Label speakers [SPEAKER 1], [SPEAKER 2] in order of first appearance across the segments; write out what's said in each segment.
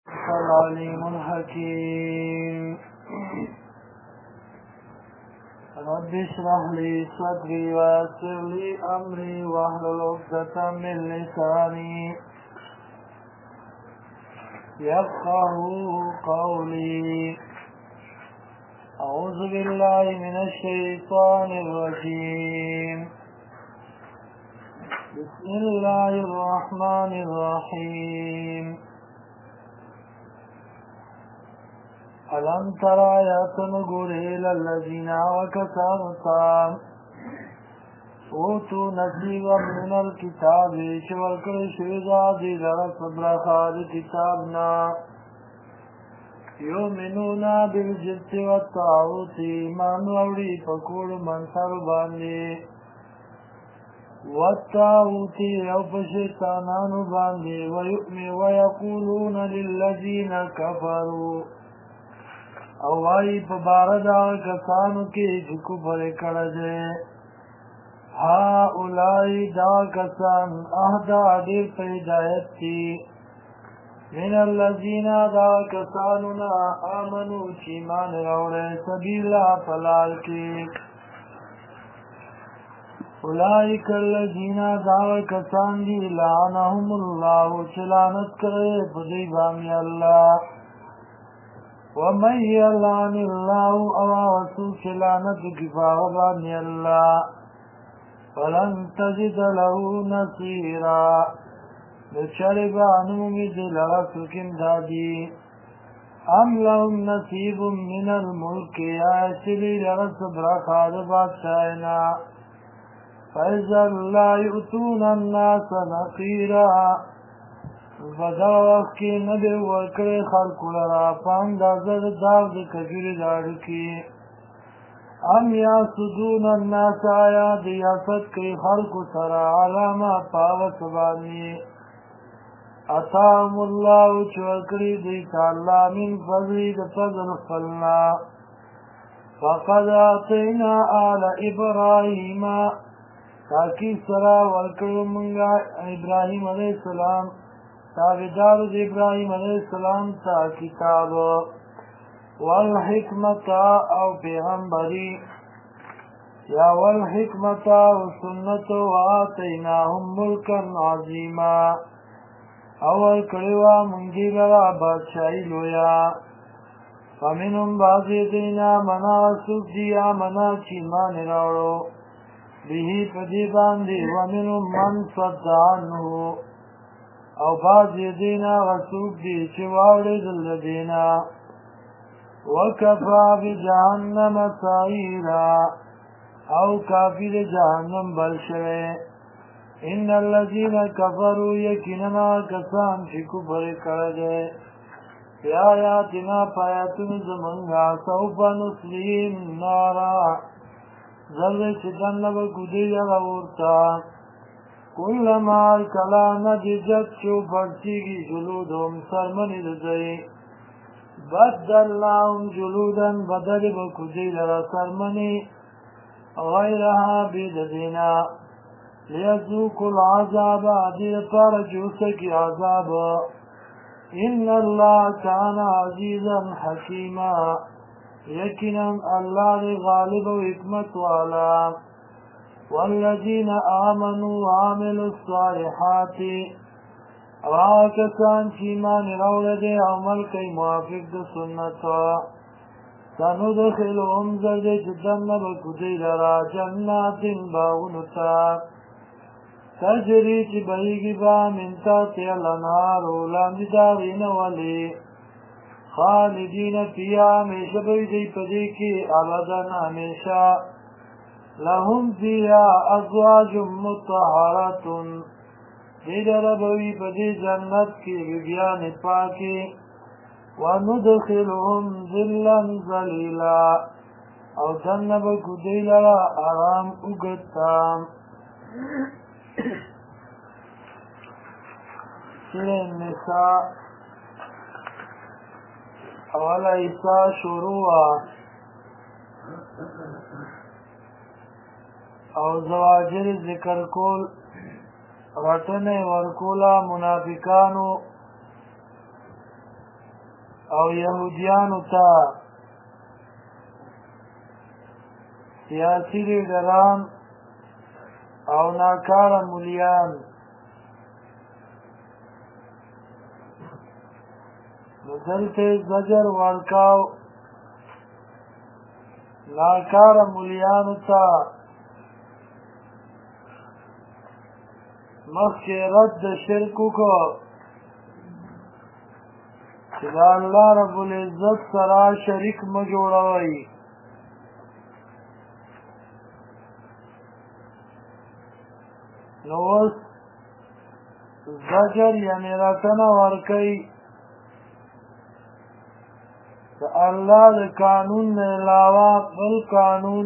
[SPEAKER 1] العليم الحكيم رب اشرح لي صدري ويسر لي أمري واحلل عقدة من لساني يفقهوا قولي. أعوذ بالله من الشيطان الرجيم. بسم الله الرحمن الرحيم. ألم تر آياتن گوره للذین وکسانتا اوتو نصیبا من الكتاب چورکر شویزا دی لرس برخاد کتابنا یومنونا بالجبت والطاعوت ایمان ووڑی پکوڑ منصر باندی والطاعوت او پشیطانانو باندی ویقولون للذین کفروا او وائی پباردا کسانو کی جکو بھرے کڑجے ہا اولائی دا کسان اہدا دیر پیدایت کی من اللذین دا کسانونا آمنو چیمان روڑے سبیلا فلال کی اولائی کاللذین دا کسان دی لعنہم اللہ چلانت کرے پدی بامی اللہ ومن يلعن الله او رسول لعنت كفاغبان الله فلن تجد له نصيرا لشرب عنهم مثل رسولكم دادي ام لهم نصيب من الملك ياسلي لرسب رخاد بادشاهنا فإذا لا يؤتون الناس نقيرا بدغ وقت کی ندر ورکر خلق لرا پاندازد داغ کجور دارو کی ام یاسدون الناس آیا دیاست کی خلق سرا علاما پاوت بانی اتاهم اللہ چورکری دیتا اللہ من فضلی دفضل خلنا فقد آتینا آل ابراہیم تاکی سرا ورکر منگا ابراہیم علیہ السلام تابدار ابراہیم علیہ السلام تا کتاب والحکمت او پیغمبری یا والحکمت او سنت و آتیناهم ملکا عظیما اول کڑوا منگی لرا بادشاہی لویا فمنهم بعضی دینا منا سک دیا منا چیمان راوڑو بیہی پدی باندی ومنهم من صد عنه او باز دینا غصوب دی چواوڑی دل دینا وکفا بجہنم سعیرا او کافی دی جہنم بلشوے ان اللذین کفروا یکننا کسان چی کفر کردے فی آیاتنا پایاتن زمنگا سوفا نسلیم نارا ذر چدنب کدی غورتا کلما کلا نججت چو پرچیگی جلودهم سرمنی دزئی بدلناهم جلودا بدل بکجی لرا سرمنی غیرها بیددینا لیذوق العذاب دیر پار جوسکی عذاب ان اللہ کان عزیزا حکیما یقینا اللہ غالب و حکمت والا والذین آمنوا وعملوا الصالحات واکسان چیمان روڑے عمل کئی موافق دا سنتا سندخلهم زرد جدن بکدی لرا جنات باغنتا تجری چی بہیگی با منتا تیل انہارو لاندی داغین ولی خالدین فیا ہمیشہ بیدی پدی کی ابدن ہمیشہ لهم فيها ازواج مطهرات دیدر بوی پدی جنت کی بیان پاکی وندخلهم ظلا ظلیلا او جنب کدی لرا آرام اگتام. سورہ النساء اولا عیسیٰ شروع او زواجر ذکر کول رټنه ورکولا منافقانو او یهودیانو ته سیاسي لیډران او ناکاره مولیان نو دلته زجر ورکاو ناکاره مولیانو ته مخکې رد د شرک وکړو چې د الله رب العزت سره شریک مه جوړوئ نو اوس زجر یعنې رټنه ورکوي د الله د قانون نه علاوه بل قانون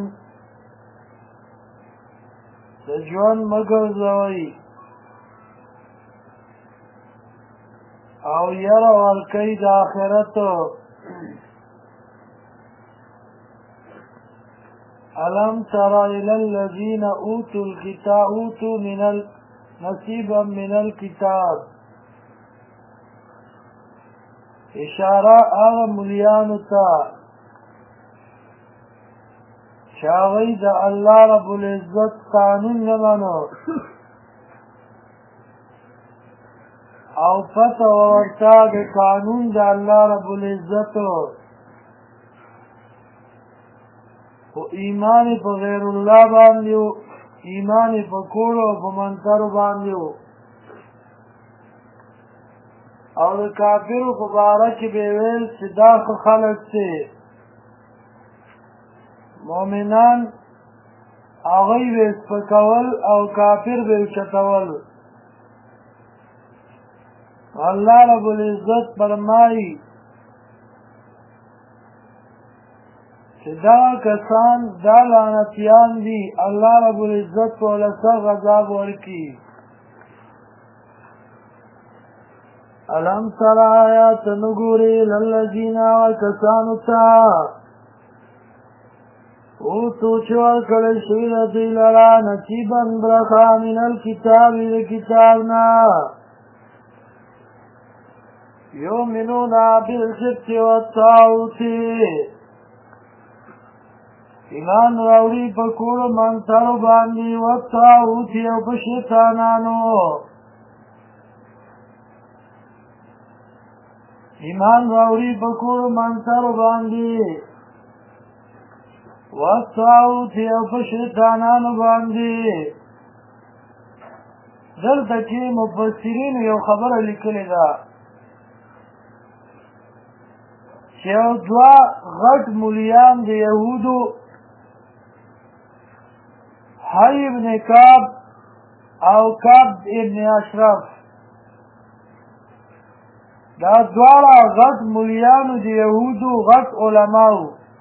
[SPEAKER 1] د ژوند مه ګرځوئ او یره ورکوي د آخرت ألم تر إلى الذين أوتوا الكتاب أوتوا نصيبا من الكتاب اشاره هغه مليانو ته چې هغوی د الله رب العزت قانون نه منو او پته ورته د قانون د الله رب العزت خو ایمان په غیر الله باندې و ایمان په کولو او په منترو باندې و او د کافرو په باره کې به ویل چې دا ښه خلک چې مؤمنان هغوی به سپکول او کافر به اوچتول الله رب العزت فرمایي چې دا کسان دا لعنتیان دي الله رب العزت ټوله سخت عذاب ورکړي الم تر آیات نګورې للذین کسانو ته اوتو چې ورکړل شوي د دوی لره نصیبا برخه من الکتاب د کتاب نه یؤمنون بالجبت والطاغوت ایمان راوړي په کولو منترو باندې والطاغوت او په شیطانانو ایمان راوړي په کولو منترو باندې والطاغوت او په شیطانانو باندې دلته کې مفسرین یو خبره لیکلې ده چې یو دوه غټ مولیان د یهودو حی ابن کعب او کعب ابن اشرف دا دواړه غټ مولیانو د یهودو غټ علماو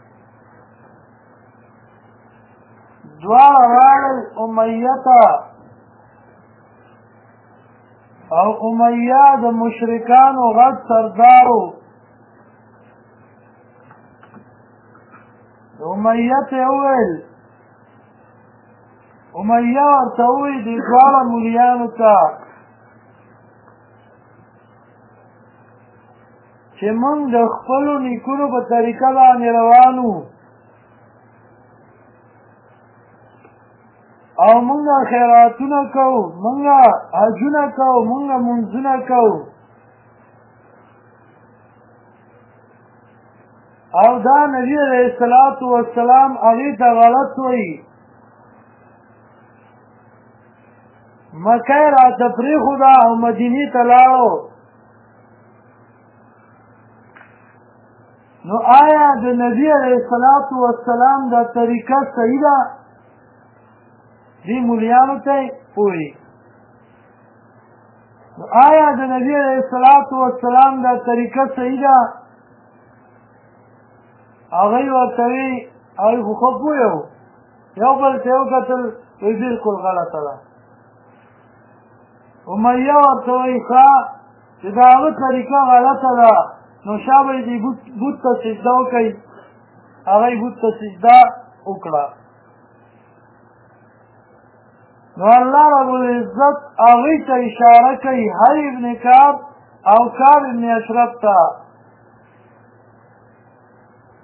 [SPEAKER 1] دواړه راغل امیه ته او امیه د مشرکانو غټ سردارو امیه ته وویل امیه ورته وویل دې دواړه مولیانو ته چې موږ د خپلو نیکونو په طریقه باندې روانو او موږ خیراتونه کوو موږ حجونه کوو موږ منځونه کوو او دا نبی علیه الصلاة والسلام هغې ته غلط وایي مکه یې راته پرېښوده او مدینې ته لاړو نو آیا د نبی علیه الصلاة والسلام دا طریقه صحیح ده دې مولیانو ته وایي نو آیا د نبی علیه الصلاة والسلام دا طریقه صحیح ده هغوی ورته وایي هغوی خو ښه پوه وو یو بل ته یې وکتل وایي بلکل غلطه ده امیه ورته وایي ښه چې د هغه طریقه غلطه ده نو شا به یې دې بوت ته سجده وکړئ هغه یې بوت ته سجده وکړه نو الله رب العزت هغوی ته اشاره کوي حی ابن کعب او کعب ابن اشرف ته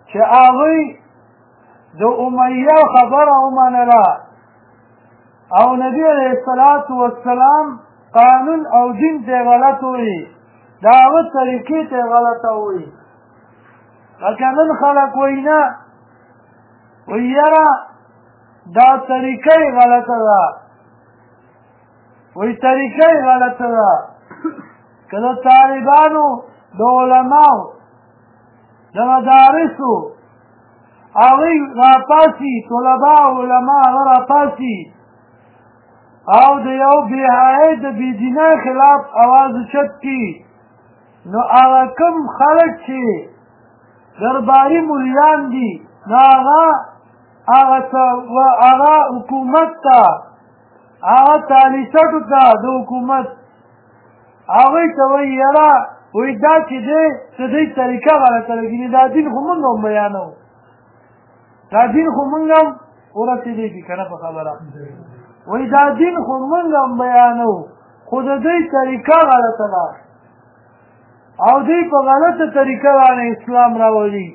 [SPEAKER 1] چې هغوی د امیه خبره ومنله او نبي علیه الصلاة والسلام قانون او دین ته غلط وایي د هغه طریقې ته غلطه وایي لکه نن خلک وایي نه وایي یاره دا طریقه یې غلطه ده وایي طریقه یې غلطه ده که د طالبانو د علماو د مدارسو هغوی راپاسي طلبا علما هغه راپاسي او د یو بېحیې د بېدینۍ خلاف اواز اوچت کړي نو هغه کوم خلک چې درباري ملیان دي نو هغه حکومت ته هغه تالیسټو ته د حکومت هغوی ته وایي یاره وایي دا چې دی د دوی طریقه غلطه لګي دا دین خو مونږ هم بیانوو دا دین خو مونږ هم ورسېدېږي که نه په خبره وایي دا دین خو مونږ هم بیانوو خو د دوی طریقه غلطه ده او دوی په غلطه طریقه باندې اسلام راولي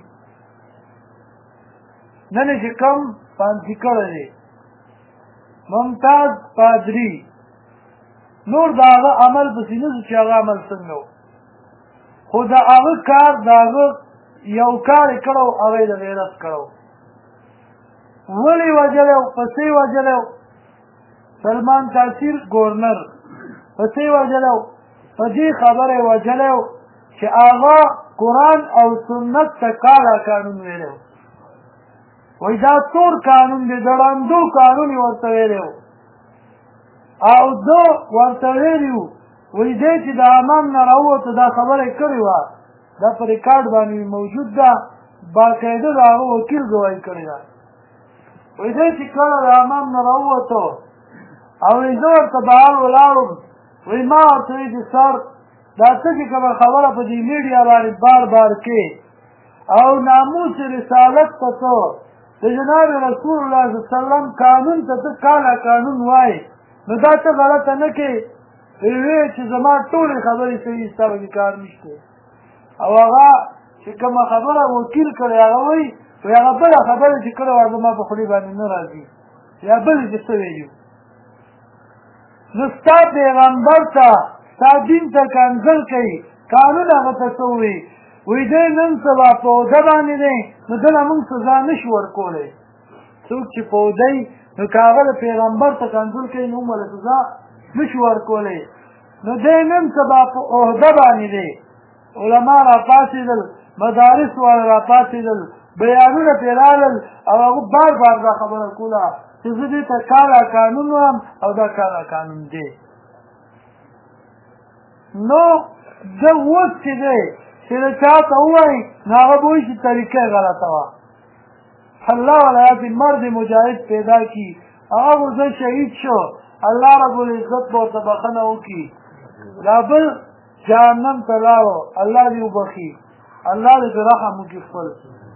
[SPEAKER 1] نن یې چې کم پانسي کړی دی ممتاز پادري نور د هغه عمل پسې نه ځو چې هغه عمل څنګه و خو د هغه کار د هغه یو کار یې کړی و هغه یې د غیرت کړی و ولې وجلی و پسې وجلی و سلمان تاثیر ګورنر پسې وجلی و په دې خبره یې وجلی و چې هغه قرآن او سنت ته کاله قانون ویلی و وایي دا تور قانون دی د ړندو قانون یې ورته ویلی و او ده ورته ویلي وو وایي دی چې د حمام نه راووته دا خبره یې کړې وه دا په ریکارډ باندې موجود ده باقاعده د هغه وکیل ګواهي کړې ده وایي دی چې کله د حمام نه راووتو او وایي زه ورته بهر ولاړم وایي ما ورته وایي چې سر دا څه چې کومه خبره په دې میډیا باندې بار بار کې او ناموس رسالت ته ته د جناب رسول الله صلی الله علیه وسلم قانون ته ته کاله قانون وایي نو دا ته غلطه نه کې وی چې زما ټولې خبرې صحیح ستا به کار نشته او هغه چې کومه خبره وکیل کړی هغه وایي وایي هغه بله خبره چې کړې وه زما په خولې باندې نه راځي یا بلې چې څه ویلي نو ستا پیغمبر ته ستا دین ته کنځل کوي قانون هغه ته څه وایي وایي دی نن سبا په عهده باندې دی نو دله موږ سزا نه شو ورکولی څوک چې په عهده وي نو که هغه د پیغمبر ته کنځل کوي نو موږ سزا نه شو ورکولی نو دی نن سبا په عهده باندې دی علما راپاڅېدل مدارس والا راپاڅېدل بیانونه پرې رالل او هغه بار بار دا خبره کوله چې زه دې ته کاله قانون وایم او دا کاله قانون دی نو ده اوس چې دی چې د چا ته ووایي نو هغه به وایي چې طریقه یې غلطه وه الله ولایت مرد مجاهد پیدا کی هغه ورځ شهید شو الله رب العزت به ورته بخښنه وکړي دا بل جهنم ته لاړو الله دې وبخي الله دې رحم وکړي خپل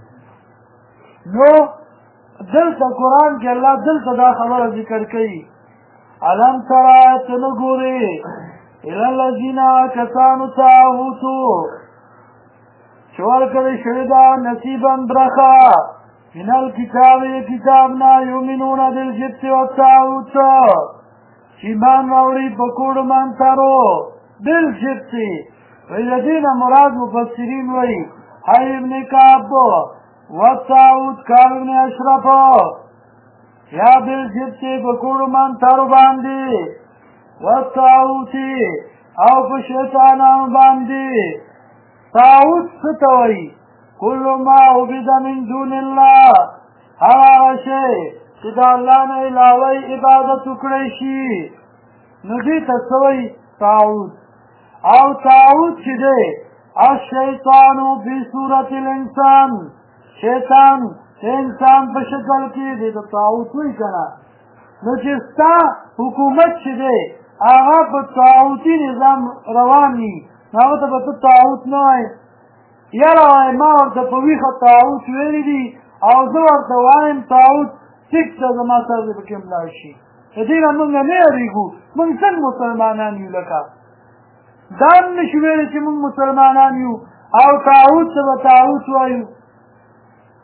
[SPEAKER 1] نو دلته قرآن کې الله دلته دا خبره ذکر کوي الم ترى ته نه ګورې الی الذین کسانو ته اوتو چې ورکړی شوې ده نصیبا برخه من الكتاب کتابنا یؤمنون بالجبت والطاغوت چې ایمان راوړي په کوډو مانتارو بالجبت والذین مراد مفسرین وایي حی ابن کعب والطاغوت کعب ابن اشرف یا بالجبت په کوډو مانتارو باندې والطاغوت او په شیطانانو باندې طاغوت څه ته وایي كل ما عبد من دون الله هغه شی چې د الله نه علاوه عبادت وکړی شي نو دې ته څه وایي طاغوت او طاغوت چې دی الشیطان فی صورت الانسان شیطان انسان په شکل کې دې ته طاغوت وایي که نه نو چې ستا حکومت چې دی هغه په طاغوتي نظام روان وي نو هغه ته به ته طاغوت نه وایې یاره وایي ما ورته په ویښه طاغوت ویلي دي او زه ورته وایم طاغوت ټیک ته زما سر دې پکې ملاړ شي د دې نه موږ نه یېرېږو موږ څنګه مسلمانان یو لکه دا هم نشو ویلی چې موږ مسلمانان یو او طاغوت ته به طاغوت وایو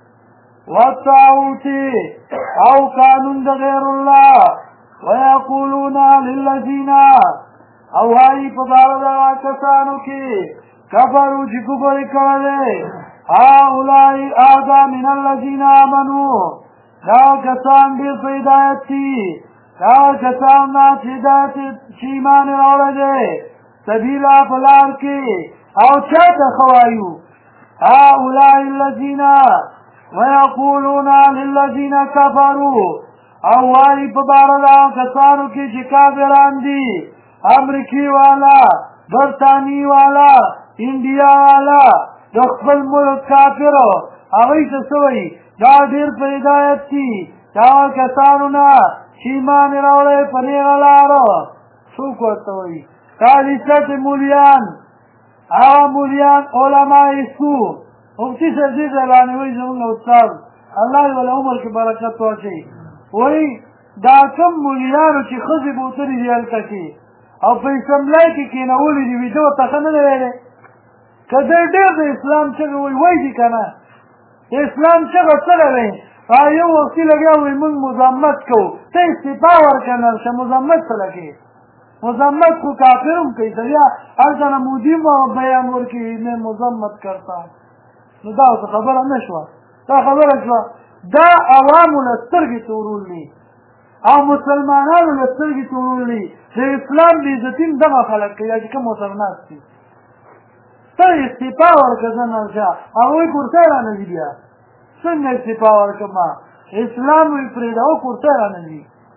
[SPEAKER 1] والطاغوت او قانون د غیر الله ويقولون للذين او هاي په بار دا کسانو کې کفرو چې کفر کړل هؤلاء اعظم من الذين امنوا دا کسان دې په هدایت دي دا کسان چې هدایت چې ایمان راوړل دي سبیلا بلار کې او چاته خوایو هؤلاء الذين ويقولون للذين كفروا او وايي په بار دا کسانو کې چې کافران دي امریکي والا برطانوي والا انډیا والا د خپل ملک کافرو هغوی ته څه وایي دا ډېر په هدایت دي دا کسانو نه چې ایمان یې راوړی په نېغه لارو څوک ورته وایي خالصت مولیان هغه مولیان علماء سو مفتي صاحب دې ځای باندې وایي زموږ استاد الله یې وله عمر کې برکت واچوي وایي دا کوم مولیانو چې ښځې بوتلي دي هلته کې او په اسمبلی کې کېنولي دي ویده ورته ښه نه دی ویلی که دی ډېر د اسلام چغې وایي دی که نه د اسلام چغه څه دی یو وختي لګیا وایي موږ مذمت کوو ته استعفا ورکړه نرشه مذمت څه لګې مذمت خو کافر هم کوي بیا هلته نه مودي بیان ورکړي میں مذمت کرتا ہوں نو دا ورته خبره نه شوه دا خبره شوه دا عوامو له سترګې تورول دي او مسلمانانو له سترګې تورول دي د اسلام بېعزتي هم دغه خلک کوي چې کوم ورسره ناست دي ته استعفا ورکړه زه نرشه هغوی کورسی رانه ځي بیا څنګه استعفا ورکړم اسلام وی پرېږده او کورسی رانه ځي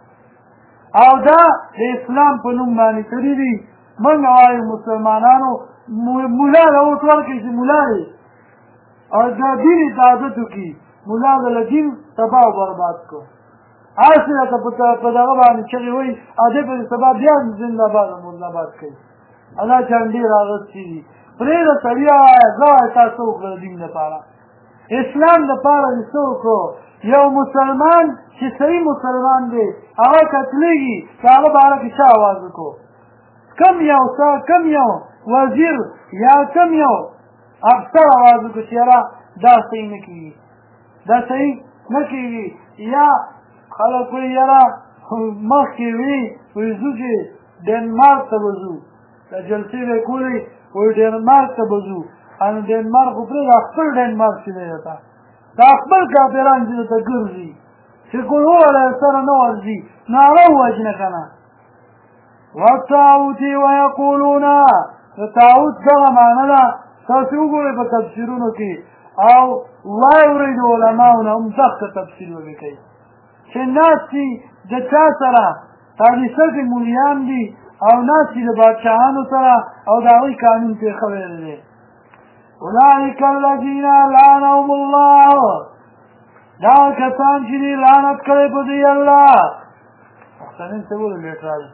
[SPEAKER 1] او دا د اسلام په نوم باندې کړي دي موږ وایو مسلمانانو ملا له اوس ورکړي چې ملا دی او دا دین حفاظت وکړي ملا له دین تباه او برباد کړو هسې راته په دغه باندې چغې وایي او دی پسې سبا بیا زندهباد او مردهباد کوي دا جنډې راغستې دي پرېږده سړیه وایه زه وایه تا څه وکړه د دین لپاره اسلام دپاره دې څه وکړو یو مسلمان چې صحیح مسلمان دی هغه قتلېږي که هغه باره کې چا اواز وکړو کم یو وزیر یا کم یو افسر اواز وکړو چې یاره دا صحیح نه کېږي دا صحیح نه کېږي یا خلک وایي یاره مخکې وي وایي ځو چې ډنمارک ته به ځو دا جلسې به یې کولې وایي ډنمارک ته به ځو ان ډنمارک خو پرېږده خپل ډنمارک چې دی ورته دا خپل کافران چې درته ګرځي چې کوی وویله سره نه ورځي نو هغه ووژنه که نه والطاغوت ویقولون د طاغوت دغه معنه ده تاسې وګورئ په تفسیرونو کې او واورئ د علماو نه هم سخته تفسیر به کوي چې ناست دي د چا سره تاریخي مولیان دي او ناست دي د بادشاهانو سره او د هغوی قانون پرې ښوی دی اولئک الذین لعنهم الله دا کسان چې دي لعنت کړی په دوی الله محسنین څه بولو لیټ راځي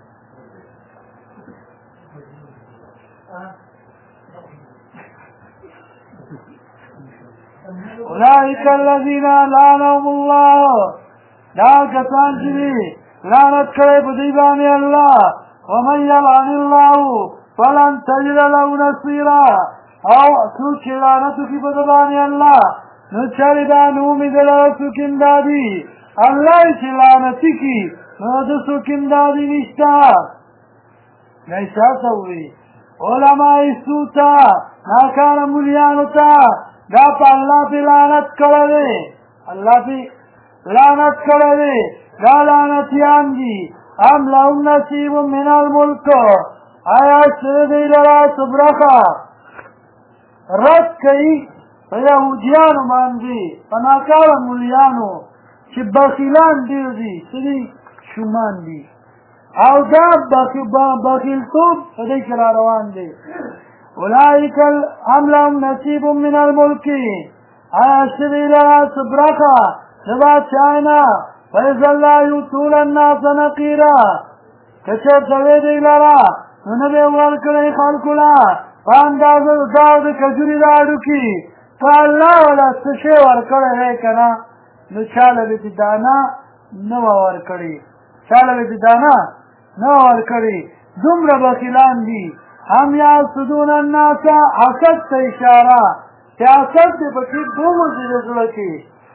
[SPEAKER 1] اولئک الذین لعنهم الله دا کسان چې دي لعنت کړی په دوی باندې الله ومن یلعن الله فلن تجد له نصیرا او څوک چې لعنت وکړي په ده باندې الله نو چارې دا نه امید لره څوک امدادي الله یې چې لعنتي کړي نو د څوک امدادي نشته دا یې چا ته ووایي علما سو ته ناکاره مولیانو ته دا په الله پې لعنت کړی دی الله پې لعنت کړی دی دا لعنتیان دي ام لهم نصیب من الملک آیا چې دی لره څه برخه رد کوي په یهودیانو باندې په ناکاره مولیانو چې بخیلان ډېر دي څه دي شومان دي او دا بخیلتوب په دې کې را روان دی اولئک ام لهم نصیب من الملک آیا چې دی لره څه برخه د بادشاهۍ نه فإذا لا یؤتون الناس نقیرا که چېرته وی دی لره نو نه به یې ورکړی خلکو له په اندازه دا د کجوري د هډوکي که الله وله څه شی ورکړی دی که نه نو چاله به دې دانه نه وه ورکړې چاله به دې دانه نه وه ورکړې دومره بخیلان دي هم یحسدون الناس حسد ته اشاره چې حسد دې پکې دومره دي د زړه کې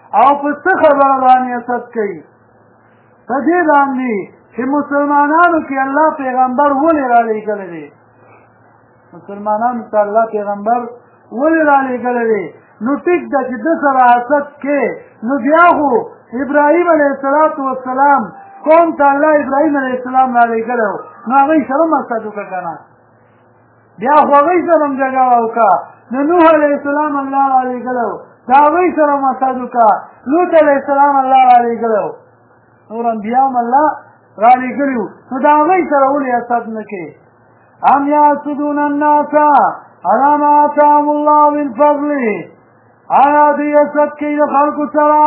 [SPEAKER 1] او په څه خبره باندې حسد کوي په دې باندې چې مسلمانانو کې الله پیغمبر ولې رالیږلی دی مسلمانانو ته الله پیغمبر ولې رالیږلی دی نو ټیک ده چې ده سره حسد کې نو بیا خو ابراهیم علیه السلام قوم ته الله ابراهیم علیه السلام رالیږلی و نو هغوی سره هم حسد وکړه که نه بیا خو هغوی سره هم جګړه وکړه نو نوح علیه السلام الله رالیږلی و د هغوی سره هم حسد وکړه لوط علیه السلام الله رالیږلی و نور انبیا هم الله رالیږلي وو نو د هغوی سره ولې حسد نه کوې ام یحسدون الناس علی ما آتاهم الله من فضل آیا دوی حسد کوي د خلکو سره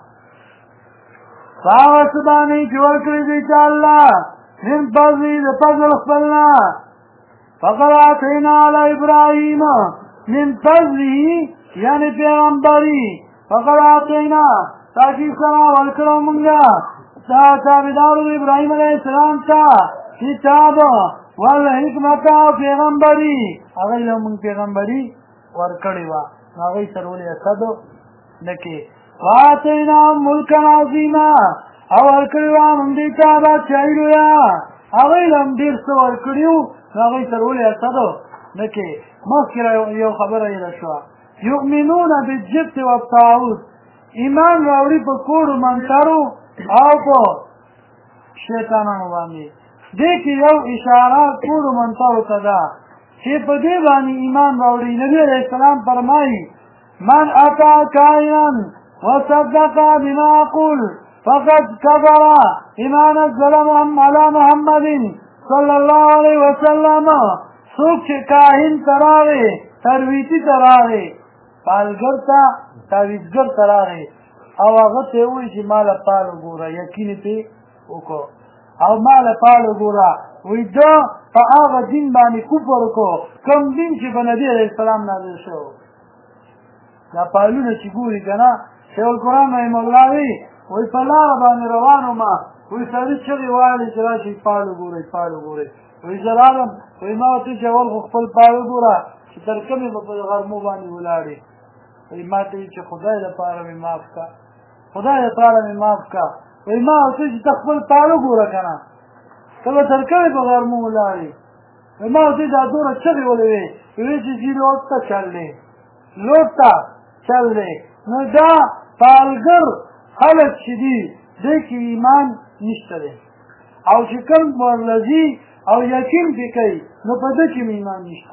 [SPEAKER 1] په هغه څه باندې چې ورکړي دوی ته الله من فضل د فضل خپل نه فقد آتینا علی ابراهیم من فضله یعنې پیغمبري فقد آتینا تاکید سره ورکړو مونږه تابعدارو ابراهیم علیه السلام ته کتاب والحکمت او پیغمبري هغوی له مونږ پیغمبري ورکړې وه نو هغوی سره ولې حسد نه کوې وآتیناهم ملکا عظیما او ورکړې وه مونږ دوی ته بادشاهي لویه هغوی له هم ډېر څه ورکړي وو نو هغوی سره ولې حسد نه کوې مخکې یو خبره یېده شوه یؤمنون بالجبت والطاغوت ایمان راوړي په کوډو منترو او په شیطانانو باندې دې کې یو اشاره کوډو منترو ته ده چې په دې باندې ایمان راوړي نبي علیه السلام فرمایي من اتی کاهنا وصدق بما اقول فقد كفر بما نزل على محمد صلی الله علیه وسلم څوک چې کاهن ته راغی ترویتي ته راغی پالګر ته تعویذګر ته راغی او هغه ته وایي چې ما له پال وګوره یقین یې پرې وکړو او ما له پال وګوره وایي ده په هغه دین باندې کفر وکړو کوم دین چې په نبي علیه السلام نازل شوی دا پالونه چې ګوري که نه شیخ القرآن رحمه الله وایي وایي په لاره باندې روان ومه وایي سړي چغې وهلې چې راشئ پال وګورئ پال وګورئ وایي زه راغلم وایي ما ورته چې اول خو خپل پال وګوره چې تر کومې به په غرمو باندې ولاړې وایي ما ته چې خدای لپاره مې معاف که خدای لپاره مې معاف که وایي ما ورته چې ته خپل پال وګوره که نه ته به تر کومې په غرمو ولاړې وایي ما ورته دا دومره چغې ولې وې وایي چې جي لوټ ته چل دی لوټ ته چل دی نو دا پالګر خلک چې دي دې کې ایمان نشته دی او چې کوم ورلځي او یقین پې کوي نو په ده کې ایمان نشته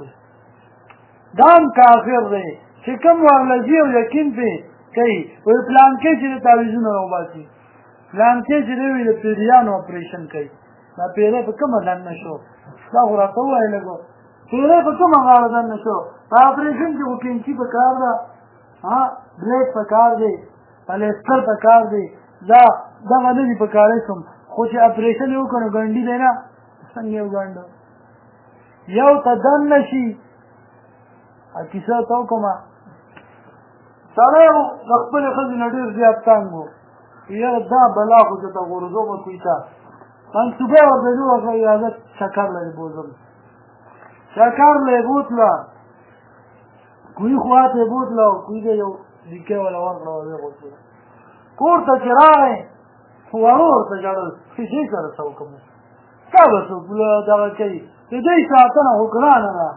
[SPEAKER 1] دا هم کافر دی چې کوم ورلځي او یقین پې کوي وایي پلانکې چې د تعویذونه راوباسي پلانکې چې دی وایي د پیریانو اپریشن کوي دا پیری په کومه دننه شو دا خو راته ووایه لږ پیری په کومه غاړه دننه شو په اپریشن کې خو کینچي په کار ده بلیډ په کار دی پلیسټر په کار دی دا دغه نه دي په کاری شم خو چې اپریشن یې وکړو ګنډي دی نه څنګه یې وګنډو یو ته دننه شي کیسه ته وکړمه سړی و د خپلې ښځې نه ډېر زیات تنګ و یاره دا بلا خو چې ته غورځو به کوی ته منصوبه ورته جوړه اجازه شکر له یې بوځم شکر له یې بوتله کوی خواته یې بوتله او کوی دی یو لیکې وله ورکړه او ویې غورځېده کور ته چې راغی ورو ورته ژړل چې دې سره څه وکړم تا به څوک دغه کوي د دې ساتنه خو ګرانه ده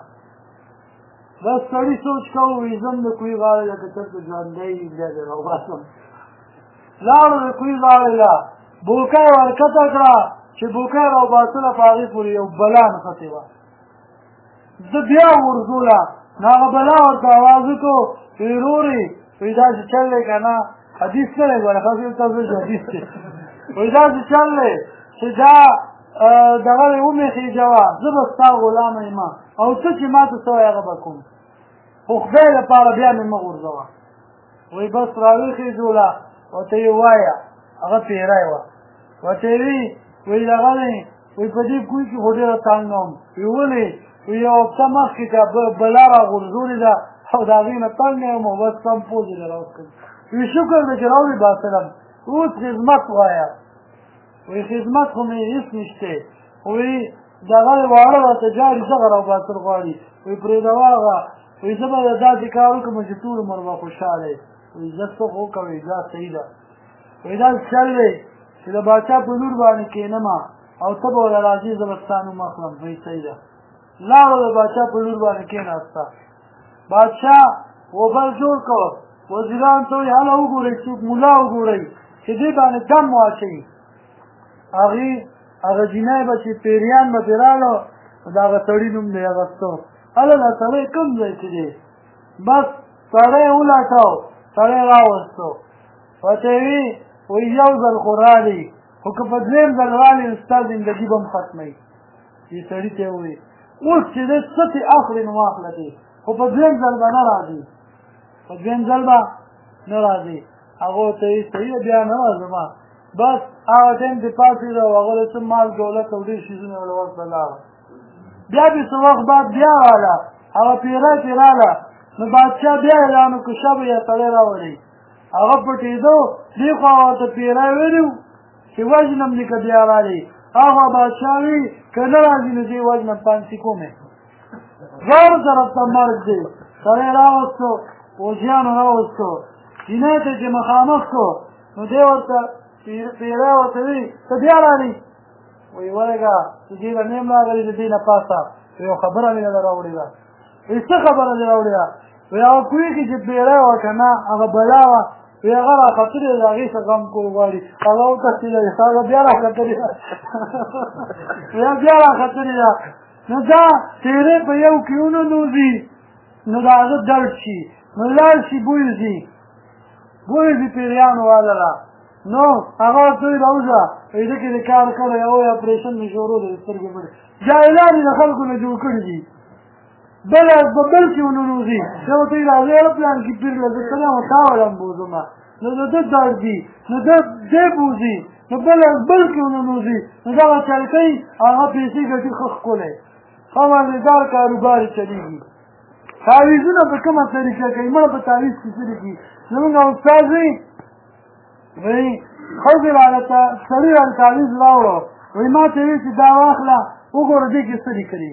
[SPEAKER 1] بس سړي سوچ کوو وایي ځم د کوی غاړې له که چېرته ژوندی بیا دې راوباسم لاړو د کوی غاړې له بوکه یې ورکته کړه چې بوکه یې راوباسله په هغې پورې یو بلا نښتې وه زه بیا ورځوله نو هغه بلا ورته اواز وکړو وایي ورورې وایي داسې چل دی که نه حدیث نه دی ګوره خاص یو تاسو حدیث دی وایي داسې چل دی چې دا دغه دی ومېخېږه وه زه به ستا غلامه یم او څه چې ما ته څه وایي هغه به کوم خو خدای لپاره بیا مې مه غورځوه وایي بس راویښېږوله ورته یې ووایه هغه پیری وه ورته یې وي وایي دغه دی وایي په دې کوی کې خو ډېره تنګه وم وایي ولې وایي یو هفته مخکې که بلا راغورځولې ده او د هغې نه تنګه یم او بس سم پوز یې راوکړم وایي شکر ده چې راوباسلم اوس خدمت وایه وایي خدمت خو مې هېڅ نشته وایي دغه واړه راته جاري دغه راوباسل غواړي وایي پرېږدوه هغه وایي زه به داسې کار وکړم چې ټول عمر به خوشحاله عزت څه خو کوي دا صحیح ده وایي دا چل دی چې د باچا په لور باندې کښېنمه او ته به وله راځې زه به ستا نوم اخلم وایي صحیح ده لاړو د باچا په لور باندې کښېناسته بادشاه غوبل جوړ کړ وزیران ته وایي هله وګورئ څوک ملا وګورئ چې دې باندې دم واچوي هغه جینۍ به چې پیریان به پرې راغله د هغه سړي نوم دی اغوسته هله دا سړی کوم ځای کې دی بس سړی ولټاو سړی راوستو ورته وي وایي یو ځل خو راغلی خو که په دویم ځل راغلی نو ستا زندګي به هم ختموي دې سړي ته یې ووایي اوس چې دی څه چې اخلې نو واخله دې خو په دویم ځل به نه راځي په دویم ځل به نه راځي هغه ورته وایي صحیح بیا نه راځم بس هغه ټایم دې پاڅېده او هغه له څه مال دولت او ډېر شیزونه یې له ورته لاړه بیا دې څه وخت بعد بیا راغله هغه پیره چې راغله نو بادشاه بیا اعلان وکړو شبه یې سړی راوړئ هغه پټېدو دې خوا ورته پیره ویلي چې وژنم دې که بیا راغلی هغه بادشاه وي که نه راځي نو دې وژنم پانسي کومې غور طرف ته مرګ دی سړی راوستو پوځیانو راوستو چینی ته چې مخامخ کړو نو دې ورته پیره ورته وي ته بیا راغلی وایي ورېږه چې دې له نیم راغلي د دې نه پاسه یو خبره مې نه ده راوړې ده وایي څه خبره دې راوړې ده وایي هغه پوهېږي چې پیره وه که نه هغه بلا وه وایي هغه راختلې ده د هغې څه غم کول غواړي هغه وتښتېدلی هغه بیا راختلې ده بیا راختلې ده نو دا تیرې په یو کې وننوځي نو د هغه درد شي نو لاړ شي بوځي پیریانو والا را نو هغه ورته وایي راوځه وایي ده کې دې کار کړی او اپریشن مې شروع دی سترګې پټې جاهلان یې د خلکو نه جوړ کړي دي بل کې وننوځي زه ورته وایي راځئ ایروپلان کې پیر له زه څه یم تا وړم بوځمه نو د ده درد دي نو ده دې بوځي نو بل کې وننوځي نو دغه چلکۍ هغه پیسې ګټي ښه ښکلی ښه مزېدار کاروبار یې چلېږي تعویضونه په کومه طریقه کوي مړه په تعویض کې څه لیکي زمونږ استاد وایي وایي ښځې راله سړي راله تعویض راوړو وایي ما ته وایي چې دا واخله وګوره دې کې څه لیکلي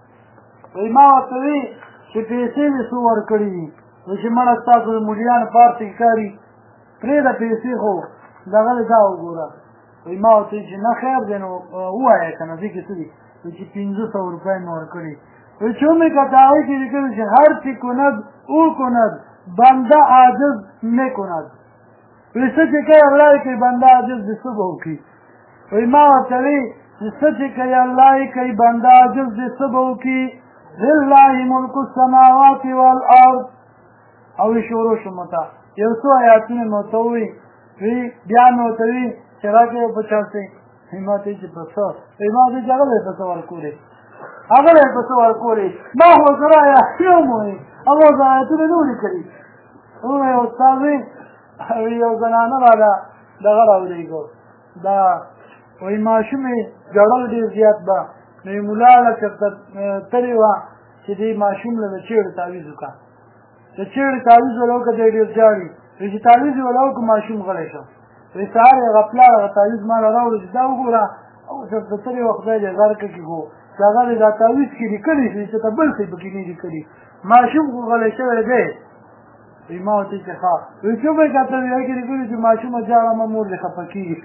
[SPEAKER 1] وایي ما ورته وایي چې پیسې مې څو ورکړي دي وایي چې مړه ستاسو د مډیانو پارټ کې کاري پرېږده پیسې خو دغه دا وګوره وایي ما ورته وایي چې نه خیر دی نو ووایه که نه دې کې څه دي وایي چې 500 روپۍ مې ورکړي وایي چې ومې که هغې کې لیکلي چې هر چی کند او کند بنده عاجز نه کند وایي څه چې کوي الله یې کوي بنده عاجز دې څه به وکړي وایي ما ورته وایي چې څه چې کوي الله یې کوي بنده عاجز دې څه به وکړي لله ملک السماوات والارض او یې شروع شو مته یو څو آیاتونه مې ورته ووایي وایي بیا مې ورته وایي چې راکړې یو 50 وایي ما ته چې په څه وایي ما ته چې هغه دی په څه ورکولې هغه دی په څه ورکولې ما خو سره آیاتونه مو وایي هغه ورته آیاتونه نه وو لیکلي وایي استاد وایي یو زنانه راله دغه راولېږو دا وایي ماشوم یې ژړل ډېر زیات به نو یې ملا له چېرته تلې وه چې دې ماشوم له د چېړې تعویض وکړه د چېړې تعویض وله وکړه دی ډېر ژاړي وایي چې تعویض یې وله وکړو ماشوم غلی شو وایي سهار یې هغه پلار هغه تعویض ما له راوړو چې دا وګوره او چېرته تلې وه خدای دې غر کړي کړو چې هغه دې دا تعویض کې لیکلي شي چې ته بل څه پکې نه لیکلي ماشوم خو غلی شوی دی وایي ما ورته چې ښه وایي څه به یې کتل هغې کې لیکلي چې ماشومه جاړه مه مور دې خفه کېږي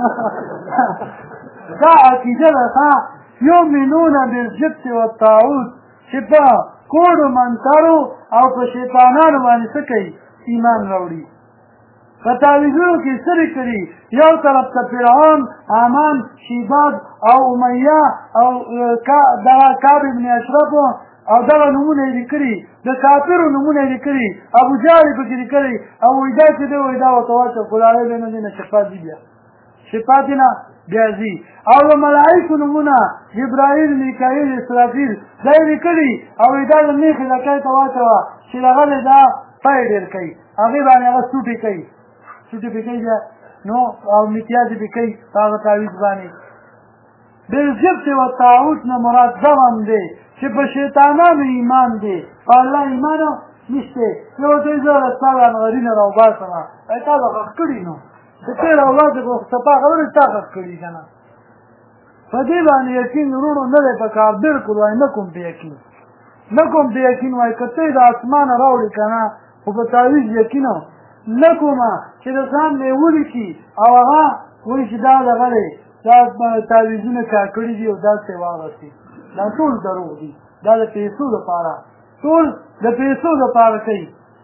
[SPEAKER 1] دا عقیده ده ښه یؤمنون بالجبت والطاغوت چې په کوډو منترو او په شیطانانو باندې څه کوي ایمان راوړي په تعویضونو کې څه لیکلي یو طرف ته فرعون حامان شیداد او امیه او دغه کعب ابن اشرف او دغه نومونه یې لیکلي د کافرو نومونه یې لیکلي ابوجهل یې پکې لیکلي او وایي دا چې دی وایي دا ورته واچوه کلاړی دی نه دی نه شفا دي بیا شفا دي نه بیا ځي او د ملایکو نومونه جبرائیل میکایل اسرافیل دا یې لیکلي او وایي دا د میخې لکۍ ته واچوه چې هغه دی دا پی ډېر کوي هغې باندې هغه سوټې کوي سوټې پې کوي بیا نو او متیازې پې کوي په هغه تعویض باندې بالجبت والطاغوت نه مراد دغه هم دی چې په شیطانانو ایمان دی په الله ایمان نشته یو ته زه له ستا د انغري نه راوباسم ای تا به غږ کړي نو چې ته راوباسې خو صفا خبرې تا غږ کړي که نه په دې باندې یقین وروڼو نه دی په کار بلکل وایي نه کوم په یقین نه کوم په یقین وایي که ته یې د اسمانه راوړې که نه خو په تعویض یقین نه کومه چې د ځان مې ولیکي او هغه وایي چې دا دغه دی دا تعویضونه کار کړي دي او داسې واغستې دا ټول دروغ دي دا د پیسو دپاره ټول د پیسو دپاره کوي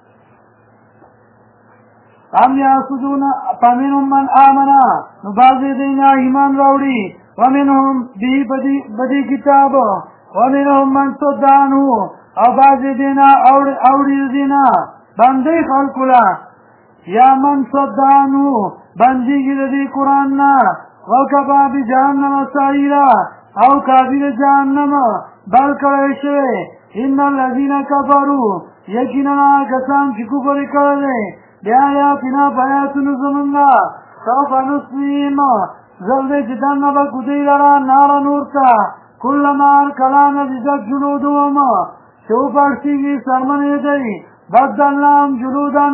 [SPEAKER 1] ام یحسدون فمنهم من آمنا نو بعضې دینا ایمان راوړي ومنهم بدی کتاب ومنهم من صد عنه او بعضې دینا اوړي دینا بندې خلکو له یا من صد عنه بندېږي د دې قرآن نه وکفی بجهنم سعیرا او کافي د جهنم بل کړی شوی ان الذین کفروا یقینا کسان چې کفر یې کړی بآیاتنا فآیاتنا زمونږه سوف نصلیهم زر دی چې دننه به کوزوي لره ناره نور ته کلما هر کله نضجت جلودهم چې وپړسېږي څرمنې دی بدلناهم جلودا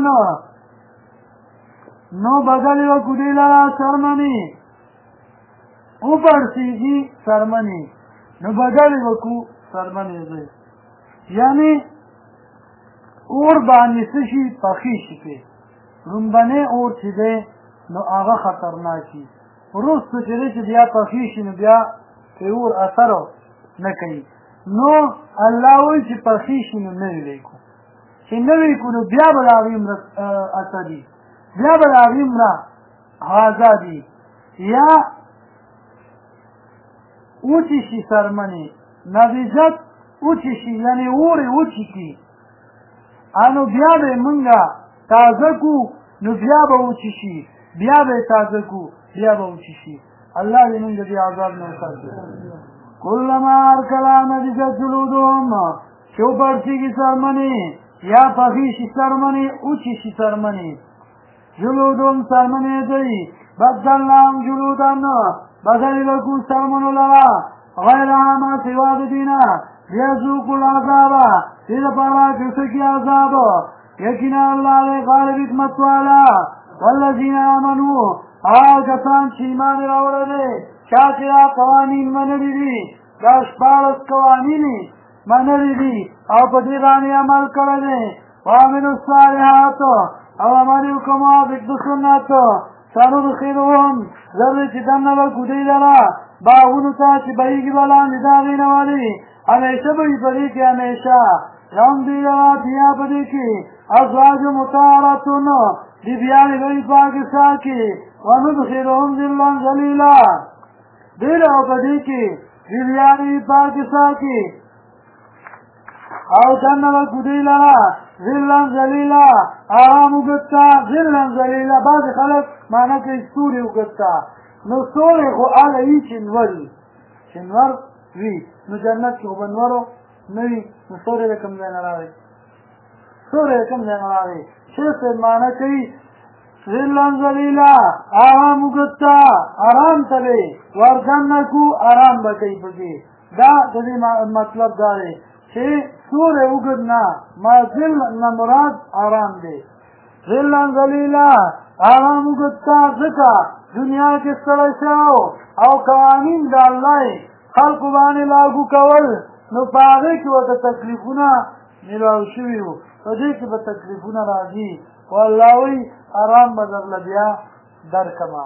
[SPEAKER 1] نو بدلې به کوزوي لره څرمنې وپړسېږي څرمنې نو بدلې به کو څرمنې دی یعنې اور باندې څه شي پخې شي پې لومبنی اور چې دی نو هغه خطرناکي وروسته چې دی چې بیا پخې شي نو بیا پې اور اثر نه کوي نو الله وایي چې پخې شي نو نه ویلی کړو چې نه ویلی کړو نو بیا به د هغې اثري بیا به د هغې مړه آزادي یا وچې شي څرمنې نضجت وچې شي یعنې اور یې وچې کړي انو بیا به مونږه تازه کو نو بیا به وچې شي بیا به تازه کو بیا به وچې شي الله دې مونږ دې عذاب نه وساتي کلما هر کله نضجت جلودهم چې وپړسېږي څرمنې یا پخې شي څرمنې وچې شي څرمنې جلودهم څرمنې دی بدلناهم جلودا بدلې به کړو څرمنو لره غیرها ما سوا د دې نه لیذوقوا العذاب دې لپاره چې وڅکي عذاب یقینا الله دی غالب حکمت والا والذین آمنوا هغه کسان چې ایمان یې راوړی دی چا چې دا قوانین منلي دي دا 14 قوانین یې منلي دي او په دې باندې عمل کړی دی وعملوا الصالحات او عمل یې وکړه موافق د سنت سندخلهم زر چې دننه به کوزوي لره باغونو ته چې بهیږي به لاندې د هغې نه ولې همیشه به وي په دې کې همیشه لهم دوی لره فیها په دې کې ازواج مطهرتون بیبیانې به وي په هغې څاه کې وندخلهم ذلا ذلیلا دوی لره په دې کې بیبیانې وي په هغې څاه کې او دننه به کوزوي لره ذلا ذلیلا آرام وګته ذلا ذلیلا بعضې خلک معنی کوي ستوري وګته نو ستوري خو هغه وي چې نور وي چې نور وي نو جنت کې خو به نورو نه وي نو ستوري د کوم ځای نه راغی ستوري د کوم ځای نه راغی شیخ صاحب معنی کوي ذلا ذلیلا آرام وګته آرام ته دی ورځنه کو آرام به کوي پکې دا د دې مطلب دا دی چې ستوري وګد نه ما ذل نه مراد آرام دی ذلا ذلیلا آرام وګته ځکه دنیا کې ستړی شو او قوانین د الله خلقو باندې لاګو کول نو په هغې کې ورته تکلیفونه میلاو شوي وو په دې کې به تکلیفونه راځي خو الله وایي آرام به درله بیا درکړمه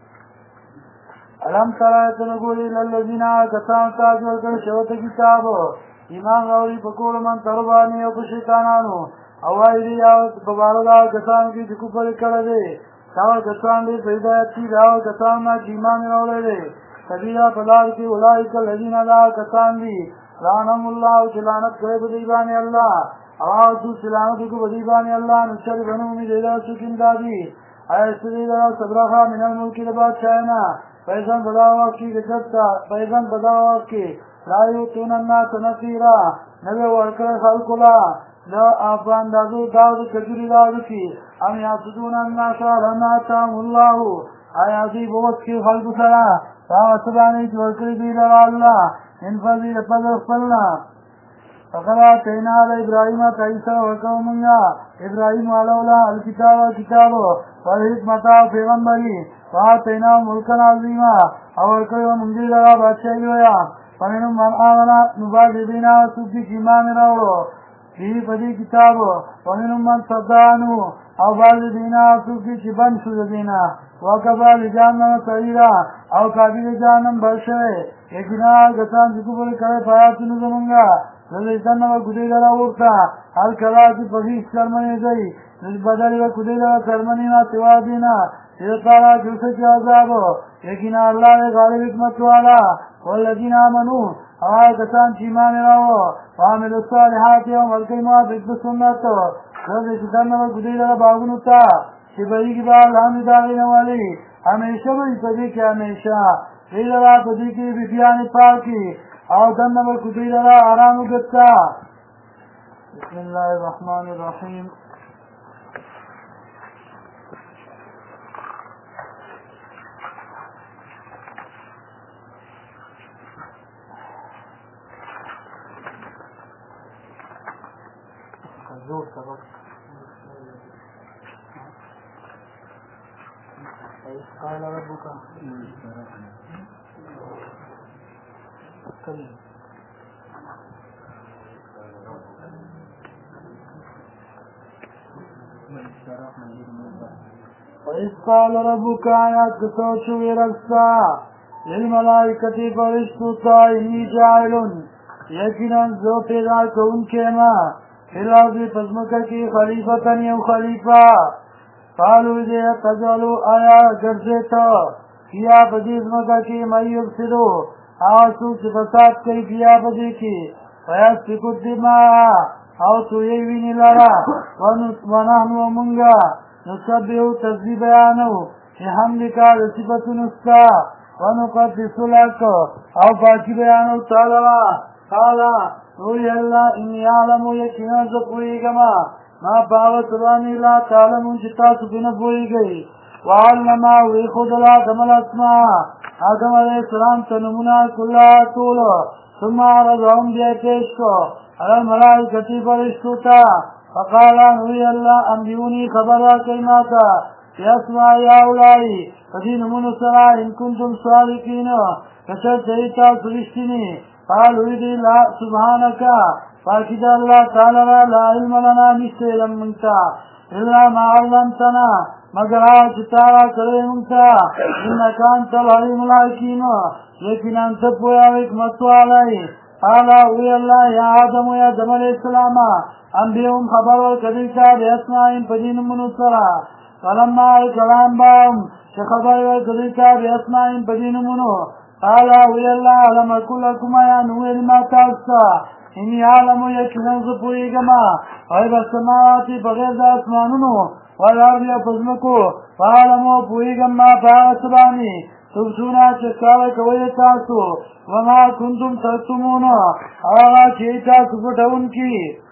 [SPEAKER 1] الم تر ته نه ګورې للذین کسانو ته ورکړل شوی ته کتاب ایمان راوړي په کور منتر باندې او په شیطانانو او وایي دی په باره د هغه کسانو کې چې کفر یې کړی دی هغه کسان دې په هدایت دي هغه کسان نه چې ایمان یې راوړی دی سبیلا په لار کې اولئک الذین دا کسان دي لعنهم الله چې لعنت کړی په دوی باندې الله او هغه چې لعنت وکړي په دوی باندې الله نو چرې به نه امید دی څوک امدادي آیا ستړي دا صبرخه من الملک د بادشاه نه پیغام بدا وخت کې ګټه پیغام بدا وخت کې لا یؤتون الناس نصیرا نو ورکړه خلکو لا دا افغان دازو داود کجوری داود کی ام یاسدون الناس لما آتاهم الله آیا دی بوت کی خلق سرا تاسبانی ورکړي دی الله ان فضیل فضل خپلنا فقط آتینا ابراهیم کیسا وقومنا ابراهیم علیه الکتاب والحکمت پیغمبری فآتینا ملکا عظیما او ورکړو موږ لرا بادشاہي ویا فمنهم من آمن نباغ دینا سوکی ایمان راوړو فيه پدی کتاب ومنهم من صدانو او بعض دینا سوکی چی بند شد دینا وکبا لجانم سعیرا او کابی لجانم برشوه یکنال کسان چکو بلی کرے پایاتونو زمونگا رزیتن و کدی لرا ورطا حل کلاتی پخیش کرمنی دی بدلی و کدی لرا کرمنی نا سوا دینا سیدتارا جوسک عذابو یکنال اللہ غالب حکمت والا والذین آمنون آئے کسان چیمان راو وعمل الصالحات و ملکی موافق بسنت رزیتن و کدی لرا باغنتا شبهی کی بار لامی داغین والی ہمیشہ بھئی پدی کی ہمیشہ دیل را پدی کی بیبیان پاکی او دن نمبر کدی را آرامو گتا بسم اللہ الرحمن الرحیم زور سبق قال ربك وإذ قال ربك آيات كسوچو ورسا للملائكة فرشتو إني جاعل یقینا زو پیدا کون کے ماں فی پزمکہ کی خلیفتن یو خلیفہ قالوا دے تجعلوا آیا گرزیتا کیا بدی ازمکہ کی میب سدو آسو چپسات کئی کیا بدی کی ویسفکو الدماء او تو یوینی لرا ونحنو منگا نسبیو تذبی بیانو حملکا لصفت نسکا ونقدس لک او پاکی بیانو تعالی قالا روی اللہ انی عالمو یکینا زپوئی گما ما باغت رانی لا تعلمون چتا سبین پوئی گئی وعلما وی خود الادم الاسماء آدم علیہ السلام تنمنا کلا طول ثم عرضهم بیا پیش کو علی الملائکتی فرشتوتا فقالا روی اللہ انبیونی خبر کئی ماتا یسمع یا اولائی فدین من سرا ان کنتم صادقین کشر چیتا سرشتنی قالوا دی لا سبحانکا فاکد اللہ تعالی لا علم لنا نشتے علم منتا الا ما علمتنا مگر آج تارا کرے منتا انکا انت العلیم الحکیم لیکن انت پویا حکمت والائی قالا اوی اللہ یا آدم یا آدم علیہ السلام انبیهم خبر والکدیتا بیاسمائن پدین منصرا فلما کلام باهم چه خبر والکدیتا بیاسمائن پدین منو قالا اوی اللہ علم کلکم یا نویل ما تاستا انی عالمو یکنن زپوئی گما غیب السماواتی بغیر دا اسمانونو والارض یا پزمکو فعالمو پوئی گما فاغسبانی تبسونا چکاوی کوئی تاسو وما کنتم ترسمونو آغا چی تاسو پتاون کی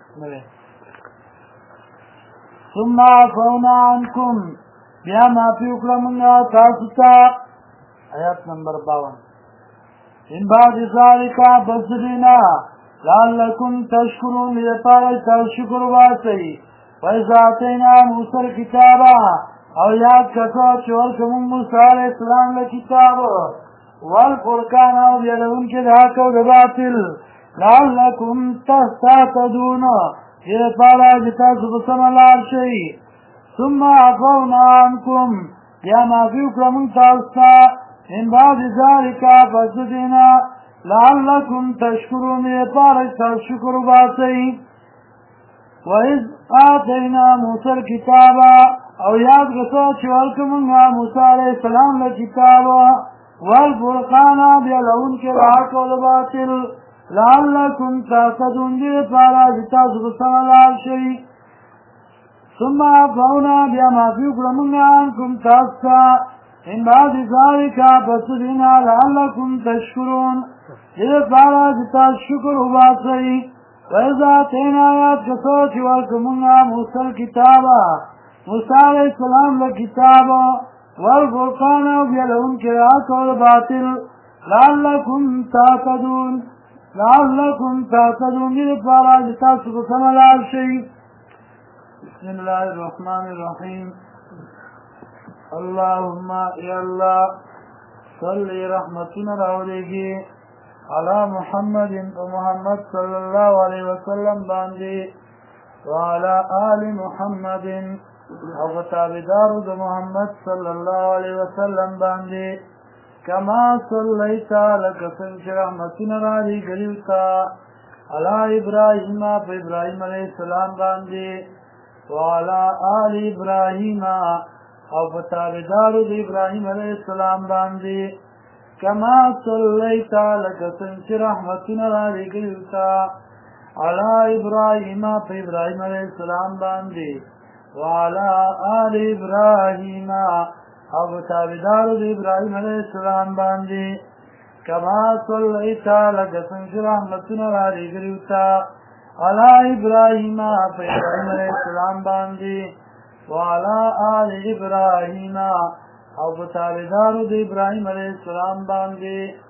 [SPEAKER 1] ثم عفونا عنکم بیا مافی اکرمنگا تاسوتا آیات نمبر 52 ان بعد ذالکا بسدینا لعلکم تشکرون لیپارا تشکر باسی ویزا آتینا موسیٰ الكتابا او یاد کسا چورکمون موسیٰ علیہ السلام لکتاب والفرقان او بیلون کے دھاکو دباطل لعلکم تهتدون لیپارا جتا سبسم اللہ شئی ثم عفونا عنکم یا مافی اکرمون تاستا ان بعد ذالکا بسدینا لعلکم تشکرون پارک تشکر باسی وَإِذْ آتَيْنَا مُوسَى الْكِتَابَ او یاد گسو چوالکمونگا موسیٰ علیہ السلام لکتاب والفرقانا بیلون کے راک والباطل لعلکم تهتدون دیر پارا جتا سبسم اللہ شئی ثم عفونا بیا معفی اکرمونگا عنکم تاستا ان بعد ذالکا بسدینا لعلکم تشکرون دیر پارا جتا شکر باسی وَإِذَا آتَيْنَا آیات کسوچ والکمونگا موسیٰ الكتابا موسیٰ علیہ السلام لکتابا والفرقان بیلون کے راک والباطل لعلکم تهتدون دیر پارا جتا سبسم اللہ شئی بسم اللہ الرحمن الرحیم اللہم یا اللہ صلی رحمتنا راولے علی محمد و محمد صلی اللہ علیہ وسلم باندے وعلى آل محمد او تابعدارو د محمد صلی الله علیه وسلم باندې کما صلیت لکه څنګه رحمتنا را لګلیو تا علی ابراهیم په ابراهیم علیه السلام باندې وعلى آل ابراهیم او تابعدارو د ابراهیم علیه السلام باندې کما صلیت لکه څنګه رحمتنا را لګلیو تا علی ابراهیم په ابراهیم علیه السلام باندې وعلى آل ابراهیم او تابعدارو د ابراهیم علیه السلام باندې کما صلیت لکه څنګه رحمتنا را لګلیو تا علی ابراهیم په ابراهیم علیه السلام باندې وعلى آل ابراهیم او تابعدارو د ابراهیم علیه السلام باندې